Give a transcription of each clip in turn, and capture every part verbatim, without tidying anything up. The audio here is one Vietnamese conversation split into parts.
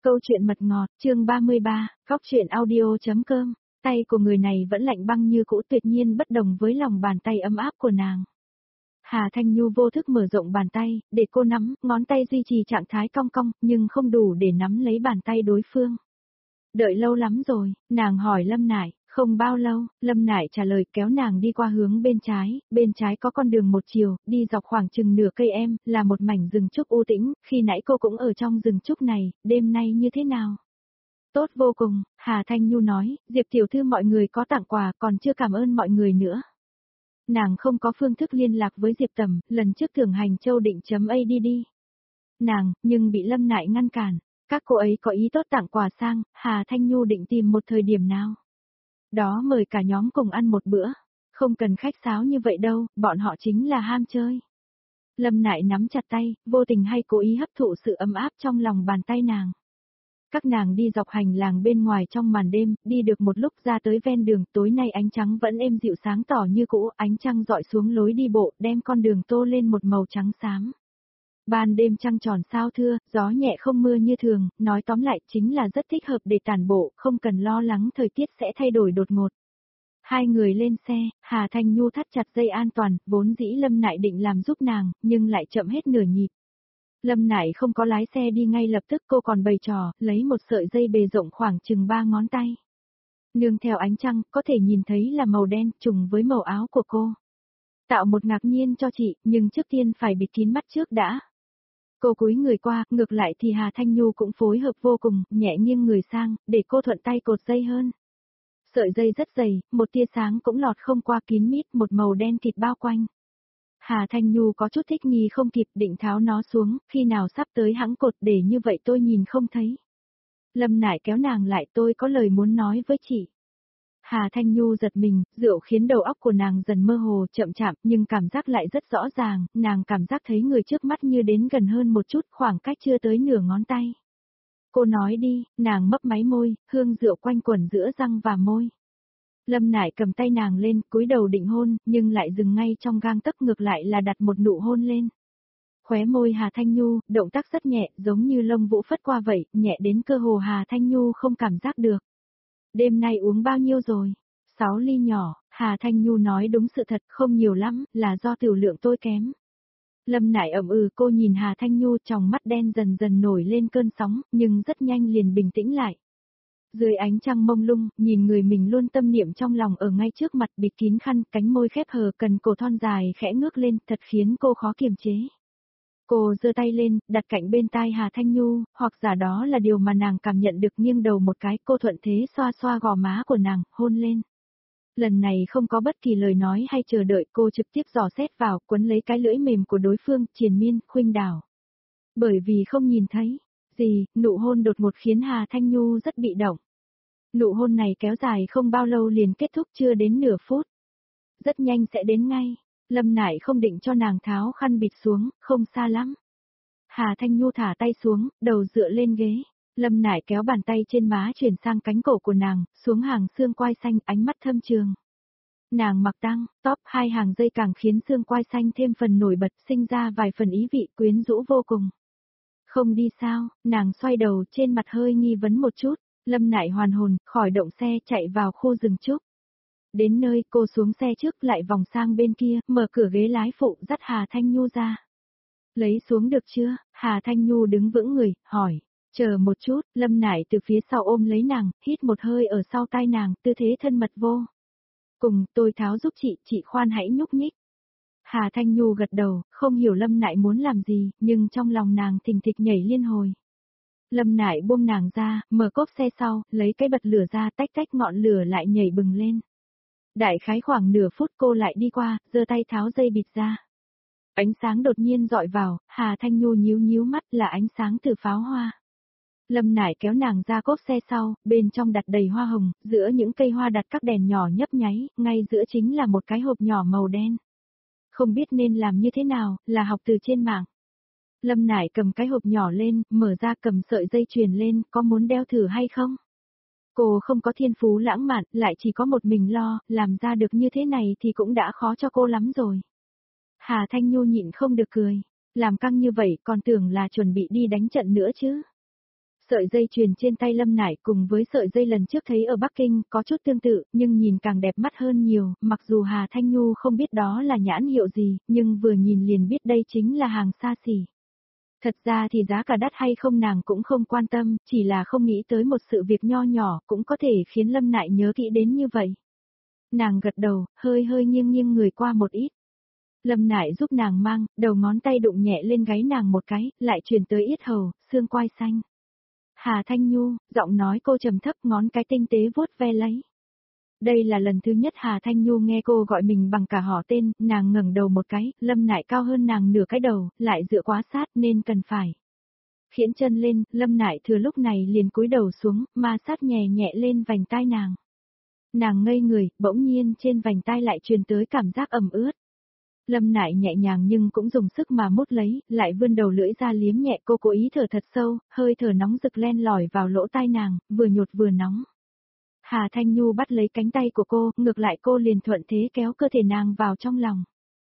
Câu chuyện mật ngọt, chương ba mươi ba, góc truyện audio.com, tay của người này vẫn lạnh băng như cũ, tuyệt nhiên bất đồng với lòng bàn tay ấm áp của nàng. Hà Thanh Nhu vô thức mở rộng bàn tay, để cô nắm, ngón tay duy trì trạng thái cong cong, nhưng không đủ để nắm lấy bàn tay đối phương. Đợi lâu lắm rồi, nàng hỏi Lâm Nải. Không bao lâu, Lâm Nải trả lời, kéo nàng đi qua hướng bên trái, bên trái có con đường một chiều, đi dọc khoảng chừng nửa cây em, là một mảnh rừng trúc u tĩnh, khi nãy cô cũng ở trong rừng trúc này, đêm nay như thế nào? Tốt vô cùng, Hà Thanh Nhu nói, Diệp tiểu thư mọi người có tặng quà, còn chưa cảm ơn mọi người nữa. Nàng không có phương thức liên lạc với Diệp Tầm, lần trước Thường Hành Châu định chấm A D D. Nàng, nhưng bị Lâm Nải ngăn cản, các cô ấy có ý tốt tặng quà sang, Hà Thanh Nhu định tìm một thời điểm nào. Đó mời cả nhóm cùng ăn một bữa, không cần khách sáo như vậy đâu, bọn họ chính là ham chơi. Lâm Nải nắm chặt tay, vô tình hay cố ý hấp thụ sự ấm áp trong lòng bàn tay nàng. Các nàng đi dọc hành lang bên ngoài trong màn đêm, đi được một lúc ra tới ven đường, tối nay ánh trắng vẫn êm dịu sáng tỏ như cũ, ánh trăng dọi xuống lối đi bộ, đem con đường tô lên một màu trắng xám. Ban đêm trăng tròn sao thưa, gió nhẹ không mưa như thường, nói tóm lại chính là rất thích hợp để tản bộ, không cần lo lắng thời tiết sẽ thay đổi đột ngột. Hai người lên xe, Hà Thanh Nhu thắt chặt dây an toàn, vốn dĩ Lâm Nải định làm giúp nàng, nhưng lại chậm hết nửa nhịp. Lâm Nải không có lái xe đi ngay lập tức, cô còn bày trò, lấy một sợi dây bề rộng khoảng chừng ba ngón tay. Nương theo ánh trăng, có thể nhìn thấy là màu đen, trùng với màu áo của cô. Tạo một ngạc nhiên cho chị, nhưng trước tiên phải bịt kín mắt trước đã. Cô cúi người qua, ngược lại thì Hà Thanh Nhu cũng phối hợp vô cùng, nhẹ nghiêng người sang, để cô thuận tay cột dây hơn. Sợi dây rất dày, một tia sáng cũng lọt không qua, kín mít, một màu đen kịt bao quanh. Hà Thanh Nhu có chút thích nghi không kịp, định tháo nó xuống, khi nào sắp tới hãng cột, để như vậy tôi nhìn không thấy. Lâm Nải kéo nàng lại, tôi có lời muốn nói với chị. Hà Thanh Nhu giật mình, rượu khiến đầu óc của nàng dần mơ hồ, chậm chạp, nhưng cảm giác lại rất rõ ràng, nàng cảm giác thấy người trước mắt như đến gần hơn một chút, khoảng cách chưa tới nửa ngón tay. Cô nói đi, nàng mấp máy môi, hương rượu quanh quẩn giữa răng và môi. Lâm Nải cầm tay nàng lên, cúi đầu định hôn, nhưng lại dừng ngay trong gang tấc, ngược lại là đặt một nụ hôn lên. Khóe môi Hà Thanh Nhu, động tác rất nhẹ, giống như lông vũ phất qua vậy, nhẹ đến cơ hồ Hà Thanh Nhu không cảm giác được. Đêm nay uống bao nhiêu rồi? Sáu ly nhỏ, Hà Thanh Nhu nói đúng sự thật, không nhiều lắm, là do tiểu lượng tôi kém. Lâm Nải ậm ừ, cô nhìn Hà Thanh Nhu, tròng mắt đen dần dần nổi lên cơn sóng, nhưng rất nhanh liền bình tĩnh lại. Dưới ánh trăng mông lung, nhìn người mình luôn tâm niệm trong lòng ở ngay trước mặt, bịt kín khăn, cánh môi khép hờ, cần cổ thon dài khẽ ngước lên, thật khiến cô khó kiềm chế. Cô giơ tay lên, đặt cạnh bên tai Hà Thanh Nhu, hoặc giả đó là điều mà nàng cảm nhận được, nghiêng đầu một cái, cô thuận thế xoa xoa gò má của nàng, hôn lên. Lần này không có bất kỳ lời nói hay chờ đợi, cô trực tiếp dò xét vào, quấn lấy cái lưỡi mềm của đối phương, triền miên, khuynh đảo. Bởi vì không nhìn thấy gì, nụ hôn đột ngột khiến Hà Thanh Nhu rất bị động. Nụ hôn này kéo dài không bao lâu liền kết thúc, chưa đến nửa phút. Rất nhanh sẽ đến ngay. Lâm Nải không định cho nàng tháo khăn bịt xuống, không xa lắm. Hà Thanh Nhu thả tay xuống, đầu dựa lên ghế. Lâm Nải kéo bàn tay trên má chuyển sang cánh cổ của nàng, xuống hàng xương quai xanh, ánh mắt thâm trường. Nàng mặc tăng, top, hai hàng dây càng khiến xương quai xanh thêm phần nổi bật, sinh ra vài phần ý vị quyến rũ vô cùng. Không đi sao, nàng xoay đầu, trên mặt hơi nghi vấn một chút. Lâm Nải hoàn hồn, khỏi động xe, chạy vào khu rừng trúc. Đến nơi, cô xuống xe trước, lại vòng sang bên kia, mở cửa ghế lái phụ, dắt Hà Thanh Nhu ra. Lấy xuống được chưa? Hà Thanh Nhu đứng vững người, hỏi. Chờ một chút, Lâm Nải từ phía sau ôm lấy nàng, hít một hơi ở sau tai nàng, tư thế thân mật vô. Cùng, tôi tháo giúp chị, chị khoan hãy nhúc nhích. Hà Thanh Nhu gật đầu, không hiểu Lâm Nải muốn làm gì, nhưng trong lòng nàng thình thịch nhảy liên hồi. Lâm Nải buông nàng ra, mở cốp xe sau, lấy cái bật lửa ra, tách tách ngọn lửa lại nhảy bừng lên. Đại khái khoảng nửa phút cô lại đi qua, giơ tay tháo dây bịt ra. Ánh sáng đột nhiên dọi vào, Hà Thanh Nhu nhíu nhíu mắt, là ánh sáng từ pháo hoa. Lâm Nải kéo nàng ra cốp xe sau, bên trong đặt đầy hoa hồng, giữa những cây hoa đặt các đèn nhỏ nhấp nháy, ngay giữa chính là một cái hộp nhỏ màu đen. Không biết nên làm như thế nào, là học từ trên mạng. Lâm Nải cầm cái hộp nhỏ lên, mở ra, cầm sợi dây chuyền lên, có muốn đeo thử hay không? Cô không có thiên phú lãng mạn, lại chỉ có một mình lo, làm ra được như thế này thì cũng đã khó cho cô lắm rồi. Hà Thanh Nhu nhịn không được cười, làm căng như vậy còn tưởng là chuẩn bị đi đánh trận nữa chứ. Sợi dây chuyền trên tay Lâm Nải cùng với sợi dây lần trước thấy ở Bắc Kinh có chút tương tự, nhưng nhìn càng đẹp mắt hơn nhiều, mặc dù Hà Thanh Nhu không biết đó là nhãn hiệu gì, nhưng vừa nhìn liền biết đây chính là hàng xa xỉ. Thật ra thì giá cả đắt hay không nàng cũng không quan tâm, chỉ là không nghĩ tới một sự việc nho nhỏ cũng có thể khiến Lâm Nải nhớ kỹ đến như vậy. Nàng gật đầu, hơi hơi nghiêng nghiêng người qua một ít. Lâm Nải giúp nàng mang, đầu ngón tay đụng nhẹ lên gáy nàng một cái, lại truyền tới yết hầu, xương quai xanh. Hà Thanh Nhu, giọng nói cô trầm thấp, ngón cái tinh tế vuốt ve lấy. Đây là lần thứ nhất Hà Thanh Nhu nghe cô gọi mình bằng cả họ tên, nàng ngẩng đầu một cái, Lâm Nải cao hơn nàng nửa cái đầu, lại dựa quá sát nên cần phải. Khiễn chân lên, Lâm Nải thừa lúc này liền cúi đầu xuống, ma sát nhẹ nhẹ lên vành tai nàng. Nàng ngây người, bỗng nhiên trên vành tai lại truyền tới cảm giác ẩm ướt. Lâm Nải nhẹ nhàng nhưng cũng dùng sức mà mút lấy, lại vươn đầu lưỡi ra liếm nhẹ, cô cố ý thở thật sâu, hơi thở nóng rực len lỏi vào lỗ tai nàng, vừa nhột vừa nóng. Hà Thanh Nhu bắt lấy cánh tay của cô, ngược lại cô liền thuận thế kéo cơ thể nàng vào trong lòng.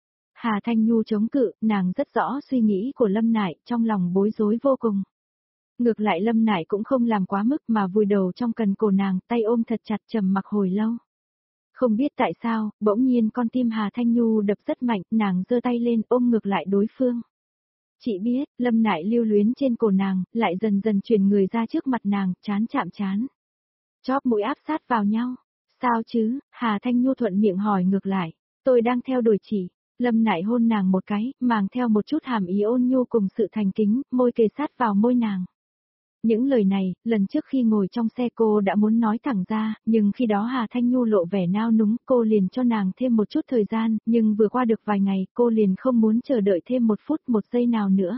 Hà Thanh Nhu chống cự, nàng rất rõ suy nghĩ của Lâm Nải, trong lòng bối rối vô cùng. Ngược lại Lâm Nải cũng không làm quá mức mà vùi đầu trong cần cổ nàng, tay ôm thật chặt trầm mặc hồi lâu. Không biết tại sao, bỗng nhiên con tim Hà Thanh Nhu đập rất mạnh, nàng giơ tay lên ôm ngược lại đối phương. Chị biết, Lâm Nải lưu luyến trên cổ nàng, lại dần dần chuyển người ra trước mặt nàng, chán chạm chán. Chóp mũi áp sát vào nhau. Sao chứ, Hà Thanh Nhu thuận miệng hỏi ngược lại. Tôi đang theo đuổi chị. Lâm Nải hôn nàng một cái, mang theo một chút hàm ý ôn nhu cùng sự thành kính, môi kề sát vào môi nàng. Những lời này, lần trước khi ngồi trong xe cô đã muốn nói thẳng ra, nhưng khi đó Hà Thanh Nhu lộ vẻ nao núng, cô liền cho nàng thêm một chút thời gian, nhưng vừa qua được vài ngày, cô liền không muốn chờ đợi thêm một phút một giây nào nữa.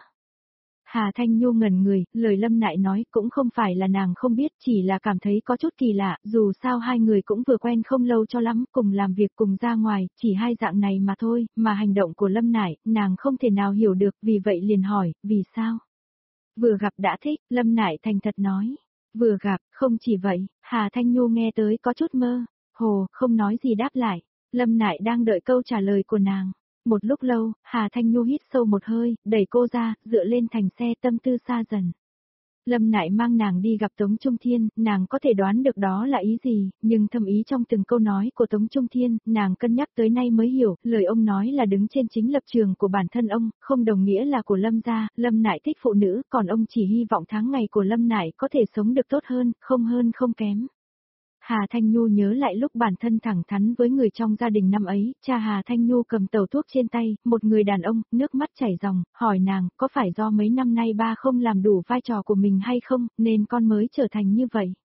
Hà Thanh Nhu ngẩn người, lời Lâm Nại nói cũng không phải là nàng không biết, chỉ là cảm thấy có chút kỳ lạ, dù sao hai người cũng vừa quen không lâu cho lắm, cùng làm việc cùng ra ngoài, chỉ hai dạng này mà thôi, mà hành động của Lâm Nại, nàng không thể nào hiểu được, vì vậy liền hỏi, vì sao? Vừa gặp đã thích, Lâm Nại thành thật nói. Vừa gặp, không chỉ vậy, Hà Thanh Nhu nghe tới có chút mơ, hồ, không nói gì đáp lại. Lâm Nại đang đợi câu trả lời của nàng. Một lúc lâu, Hà Thanh Nhu hít sâu một hơi, đẩy cô ra, dựa lên thành xe tâm tư xa dần. Lâm Nại mang nàng đi gặp Tống Trung Thiên, nàng có thể đoán được đó là ý gì, nhưng thâm ý trong từng câu nói của Tống Trung Thiên, nàng cân nhắc tới nay mới hiểu, lời ông nói là đứng trên chính lập trường của bản thân ông, không đồng nghĩa là của Lâm gia, Lâm Nại thích phụ nữ, còn ông chỉ hy vọng tháng ngày của Lâm Nại có thể sống được tốt hơn, không hơn không kém. Hà Thanh Nhu nhớ lại lúc bản thân thẳng thắn với người trong gia đình năm ấy, cha Hà Thanh Nhu cầm tàu thuốc trên tay, một người đàn ông, nước mắt chảy ròng, hỏi nàng, có phải do mấy năm nay ba không làm đủ vai trò của mình hay không, nên con mới trở thành như vậy.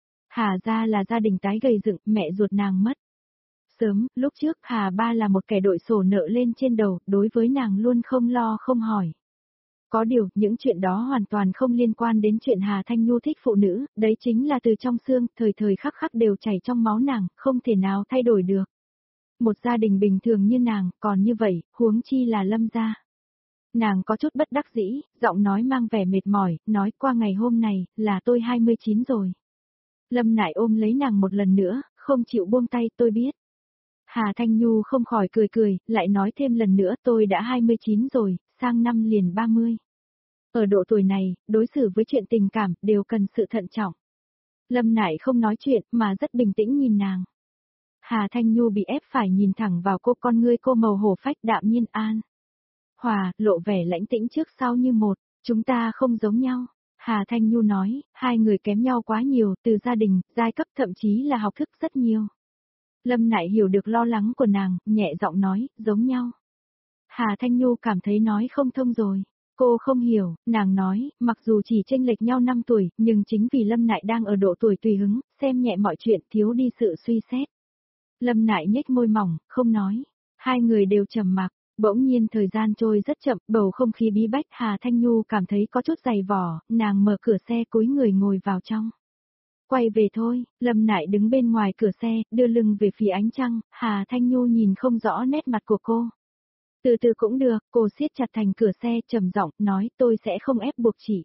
Hà gia là gia đình tái gầy dựng, mẹ ruột nàng mất. Sớm, lúc trước Hà ba là một kẻ đội sổ nợ lên trên đầu, đối với nàng luôn không lo không hỏi. Có điều, những chuyện đó hoàn toàn không liên quan đến chuyện Hà Thanh Nhu thích phụ nữ, đấy chính là từ trong xương, thời thời khắc khắc đều chảy trong máu nàng, không thể nào thay đổi được. Một gia đình bình thường như nàng, còn như vậy, huống chi là Lâm gia. Nàng có chút bất đắc dĩ, giọng nói mang vẻ mệt mỏi, nói qua ngày hôm này, là tôi hai mươi chín rồi. Lâm Nại ôm lấy nàng một lần nữa, không chịu buông tay, tôi biết. Hà Thanh Nhu không khỏi cười cười, lại nói thêm lần nữa tôi đã hai mươi chín rồi, sang năm liền ba mươi. Ở độ tuổi này, đối xử với chuyện tình cảm, đều cần sự thận trọng. Lâm Nại không nói chuyện, mà rất bình tĩnh nhìn nàng. Hà Thanh Nhu bị ép phải nhìn thẳng vào cô, con ngươi cô màu hổ phách đạm nhiên an. Hòa, lộ vẻ lãnh tĩnh trước sau như một, chúng ta không giống nhau. Hà Thanh Nhu nói, hai người kém nhau quá nhiều, từ gia đình, giai cấp thậm chí là học thức rất nhiều. Lâm Nại hiểu được lo lắng của nàng, nhẹ giọng nói, giống nhau. Hà Thanh Nhu cảm thấy nói không thông rồi. Cô không hiểu, nàng nói, mặc dù chỉ chênh lệch nhau năm tuổi, nhưng chính vì Lâm Nại đang ở độ tuổi tùy hứng, xem nhẹ mọi chuyện, thiếu đi sự suy xét. Lâm Nại nhếch môi mỏng, không nói. Hai người đều trầm mặc, bỗng nhiên thời gian trôi rất chậm, bầu không khí bí bách, Hà Thanh Nhu cảm thấy có chút dày vò, nàng mở cửa xe cúi người ngồi vào trong. Quay về thôi, Lâm Nại đứng bên ngoài cửa xe, đưa lưng về phía ánh trăng, Hà Thanh Nhu nhìn không rõ nét mặt của cô. Từ từ cũng được, cô siết chặt thành cửa xe trầm giọng, nói tôi sẽ không ép buộc chị.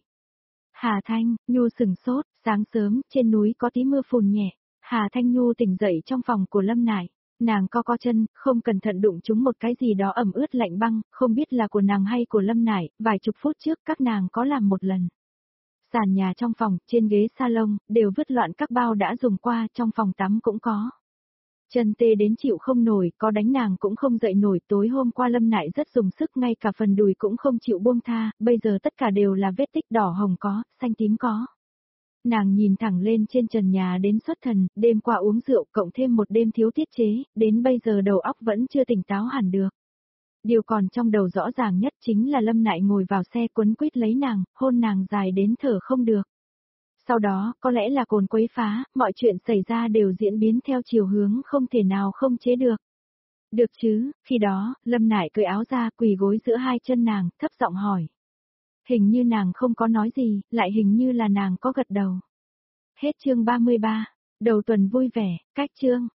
Hà Thanh, Nhu sừng sốt, sáng sớm, trên núi có tí mưa phùn nhẹ. Hà Thanh Nhu tỉnh dậy trong phòng của Lâm Nại, nàng co co chân, không cẩn thận đụng trúng một cái gì đó ẩm ướt lạnh băng, không biết là của nàng hay của Lâm Nại, vài chục phút trước các nàng có làm một lần. Sàn nhà trong phòng, trên ghế salon, đều vứt loạn các bao đã dùng qua, trong phòng tắm cũng có. Chân tê đến chịu không nổi, có đánh nàng cũng không dậy nổi, tối hôm qua Lâm Nại rất dùng sức, ngay cả phần đùi cũng không chịu buông tha, bây giờ tất cả đều là vết tích, đỏ hồng có, xanh tím có. Nàng nhìn thẳng lên trên trần nhà đến xuất thần, đêm qua uống rượu cộng thêm một đêm thiếu tiết chế, đến bây giờ đầu óc vẫn chưa tỉnh táo hẳn được. Điều còn trong đầu rõ ràng nhất chính là Lâm Nại ngồi vào xe quấn quýt lấy nàng, hôn nàng dài đến thở không được. Sau đó, có lẽ là cồn quấy phá, mọi chuyện xảy ra đều diễn biến theo chiều hướng không thể nào không chế được. Được chứ, khi đó, Lâm Nại cởi áo ra quỳ gối giữa hai chân nàng, thấp giọng hỏi. Hình như nàng không có nói gì, lại hình như là nàng có gật đầu. Hết chương ba mươi ba, đầu tuần vui vẻ, cách chương.